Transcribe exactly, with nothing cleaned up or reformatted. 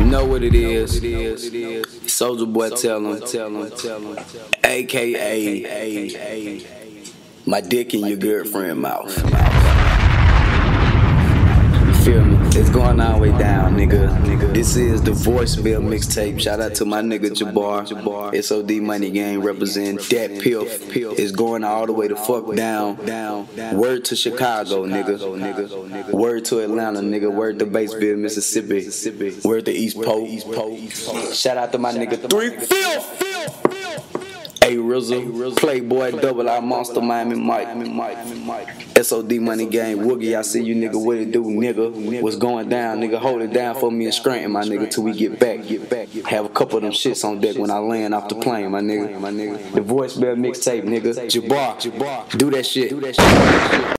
know what it is. Soulja Boy tell him, A K A my dick in your girlfriend's mouth. You feel me? It's going all the way down, nigga. This is the Voicemail mixtape. Shout out to my nigga Jabbar. S O D Money Gang represent that Piff. It's going all the way the fuck down. Word to Chicago, nigga. Word to Atlanta, nigga. Word to Batesville, Mississippi. Word to East Post. Shout out to my nigga Three Filth. A Rizzle, Playboy, Double R Monster, Miami Mike, S O D Money Gang, Woogie, I see you, nigga. What it do, nigga? What's going down, nigga? Hold it down for me and Scranton, my nigga, till we get back. Have a couple of them shits on deck when I land off the plane, my nigga. The Voicemail mixtape, nigga. Jabbar, do that shit.